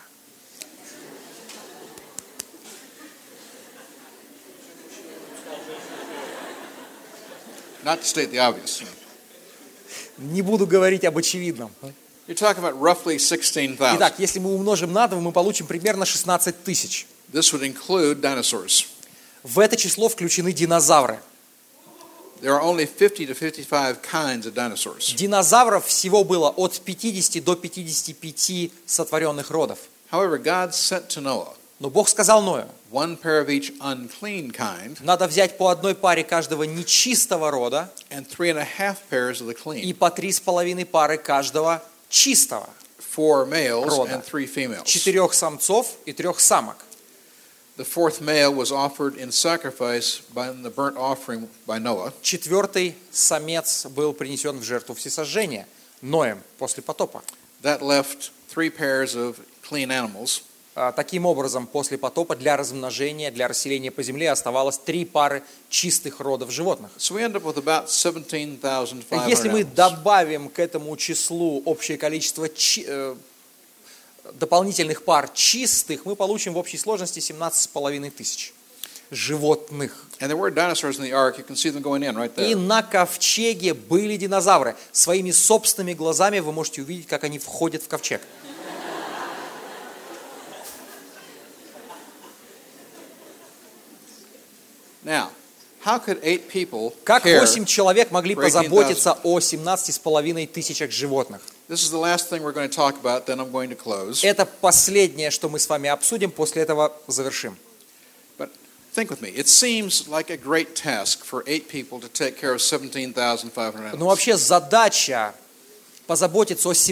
Not to state the obvious. Не буду говорить об очевидном. You're talking about roughly 16,000. Итак, если мы умножим на 2, мы получим примерно 16 тысяч. This would include dinosaurs. В это число включены динозавры. There are only 50 to 55 kinds of dinosaurs. Динозавров всего было от 50 до 55 сотворенных родов. However, God sent to Noah Но Бог сказал Ною, one pair of each unclean kind надо взять по одной паре каждого нечистого рода and 3.5 pairs of the и clean. по 3,5 пары каждого чистого. 4 males Рода. and 3 females. 4 самцов и 3 самок. The fourth male was offered in sacrifice by the burnt offering by Noah. 4 самец был принесен в жертву всесожжения Ноем после потопа. That left 3 pairs of clean animals. Таким образом, после потопа для размножения, для расселения по земле оставалось 3 пары чистых родов животных. So we end up with about 17,500 Если мы animals. добавим к этому числу общее количество дополнительных пар чистых, мы получим в общей сложности 17,5 тысяч животных. And there were dinosaurs in the ark. You can see them going in right И there. на ковчеге были динозавры. Своими собственными глазами вы можете увидеть, как они входят в ковчег. Now, how could 8 people Как care? 8 человек могли for 18,000? позаботиться о 17,5 тысячах животных? This is the last thing we're going to talk about, then I'm going to close. Это последнее, что мы с вами обсудим, после этого завершим. But think with me. It seems like a great task for 8 people to take care of 17,500 Но animals. вообще задача позаботиться о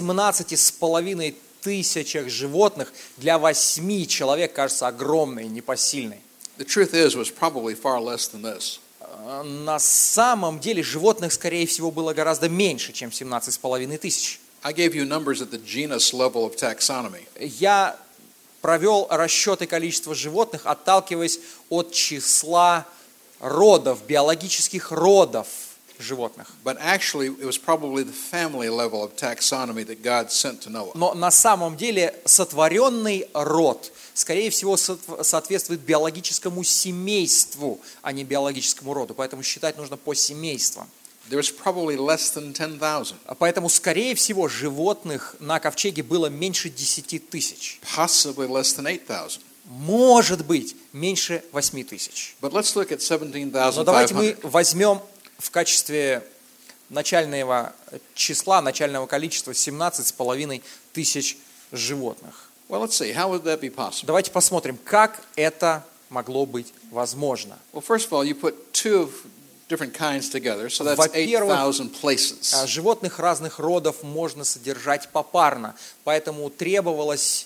17,5 тысячах животных для 8 человек кажется огромной, непосильной. The truth is, it was probably far less than this. На самом деле животных, скорее всего, было гораздо меньше, чем 17,5 тысяч. I gave you numbers at the genus level of taxonomy. Я провел расчеты количества животных, отталкиваясь от числа родов, биологических родов животных. But actually, it was probably the family level of taxonomy that God sent to Noah. Но на самом деле сотворенный род, скорее всего, соответствует биологическому семейству, а не биологическому роду. Поэтому считать нужно по семействам. There was probably less than 10,000, Поэтому, скорее всего, животных на ковчеге было меньше 10 тысяч. possibly less than 8,000. Может быть, меньше 8 тысяч. But let's look at Но давайте мы 17,500. возьмем в качестве начального числа, начального количества 17,5 тысяч животных. Well, let's see. How would that be possible? Давайте посмотрим, как это могло быть возможно. Well, first of all, you put 2 of different kinds together, so that's Во-первых, 8,000 places. Животных разных родов можно содержать попарно, поэтому требовалось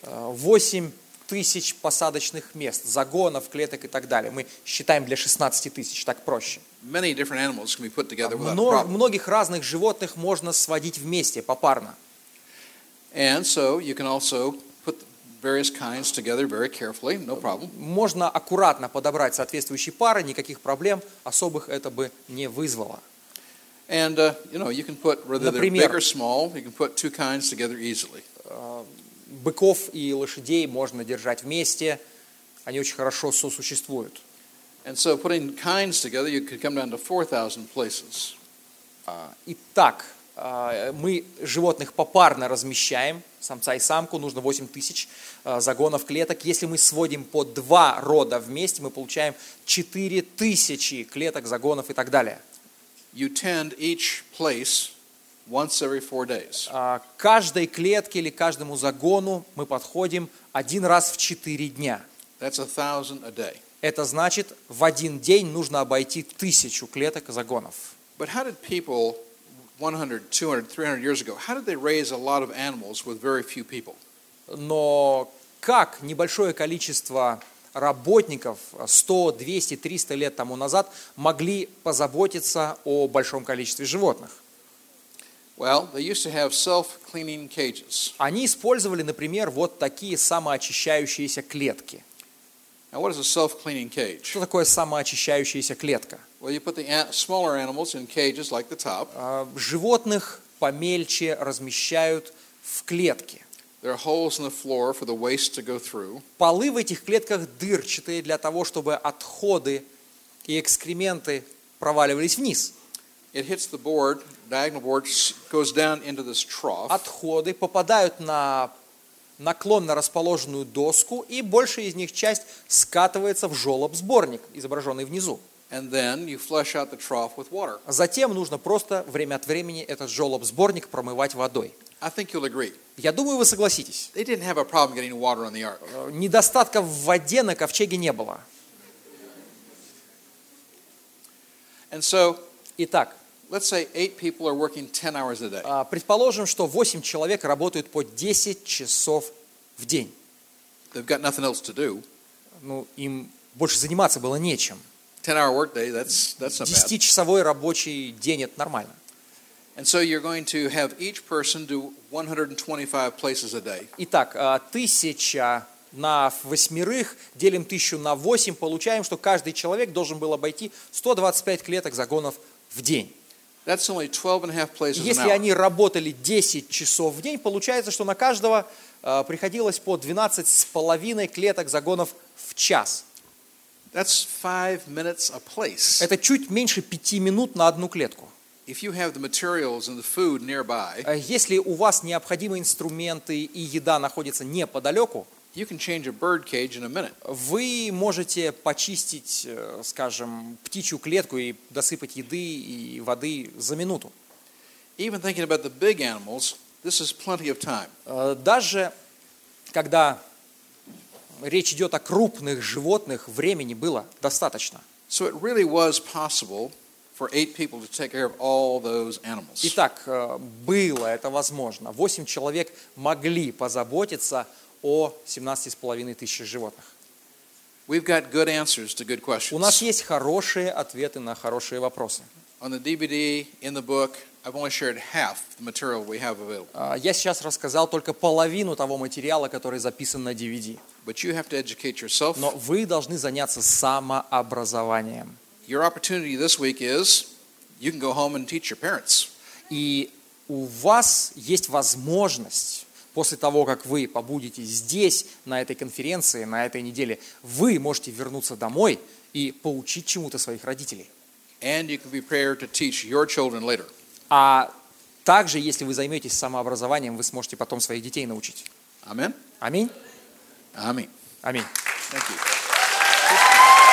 8 тысяч посадочных мест, загонов, клеток и так далее. Мы считаем для 16 тысяч, так проще. Many different animals can be put together without problem. Многих разных животных можно сводить вместе, попарно. And so you can also put various kinds together very carefully, no problem. Можно аккуратно подобрать соответствующие пары, никаких проблем особых это бы не вызвало. And, you can put, whether they're Например, big or small, you can put 2 kinds together easily. Быков и лошадей можно держать вместе, они очень хорошо сосуществуют. And so putting kinds together, you could come down to 4,000 places. Итак, мы животных попарно размещаем, самца и самку, нужно 8000 загонов клеток. Если мы сводим по 2 рода вместе, мы получаем 4000 клеток, загонов и так далее. You tend each place once every 4 days. Каждой клетке или каждому загону мы подходим 1 раз в 4 дня. That's 1000 a day. Это значит, в один день нужно обойти 1000 клеток и загонов. But how did people 100, 200, 300 years ago, how did they raise a lot of animals with very few people? Но как небольшое количество работников 100, 200, 300 лет тому назад могли позаботиться о большом количестве животных? Well, they used to have self-cleaning cages. Они использовали, например, вот такие самоочищающиеся клетки. Now, what is a self-cleaning cage? Что такое самоочищающаяся клетка? Well, you put the smaller animals in cages like the top. Животных помельче размещают в клетки. There are holes in the floor for the waste to go through. Полы в этих клетках дырчатые для того, чтобы отходы и экскременты проваливались вниз. It hits the board, diagonal board, goes down into this trough. Отходы попадают на наклонно расположенную доску, и большая из них часть скатывается в желоб-сборник, изображенный внизу. And then you flush out the trough with water. Затем нужно просто время от времени этот желоб-сборник промывать водой. I think you'll agree. Я думаю, вы согласитесь. They didn't have a problem getting water on the ark. Недостатка в воде на ковчеге не было. And so, Итак, let's say 8 people are working 10 hours a day. предположим, что 8 человек работают по 10 часов в день. They've got nothing else to do. Ну, им больше заниматься было нечем. 10-hour workday, that's not bad. 10-часовой рабочий день – это нормально. And so you're going to have each person do 125 places a day. Итак, 1000 на 8 делим 1000 на 8, получаем, что каждый человек должен был обойти 125 клеток загонов в день. That's only 12.5 places an Если hour. они работали 10 часов в день, получается, что на каждого приходилось по 12,5 клеток загонов в час. That's 5 minutes a place. Это чуть меньше 5 минут на одну клетку. If you have the materials and the food nearby, Если у вас необходимые инструменты и еда находятся неподалеку, you can change a bird cage in a minute. вы можете почистить, скажем, птичью клетку и досыпать еды и воды за минуту. Even thinking about the big animals, this is plenty of time. Даже когда речь идет о крупных животных, времени было достаточно. So it really was possible for 8 people to take care of all those animals. Итак, было это возможно. 8 человек могли позаботиться о 17,5 тысяч животных. We've got good answers to good У нас questions. есть хорошие ответы на хорошие вопросы. On the DVD, in the book, I've only shared half the material we have available. Я сейчас рассказал только половину того материала, который записан на DVD. But you have to educate yourself. Но вы должны заняться самообразованием. Your opportunity this week is you can go home and teach your parents. И у вас есть возможность, после того, как вы побудете здесь, на этой конференции, на этой неделе, вы можете вернуться домой и поучить чему-то своих родителей. And you can be prepared to teach your children later. А также, если вы займетесь самообразованием, вы сможете потом своих детей научить. Amen? Аминь? Amen. Аминь. Thank you.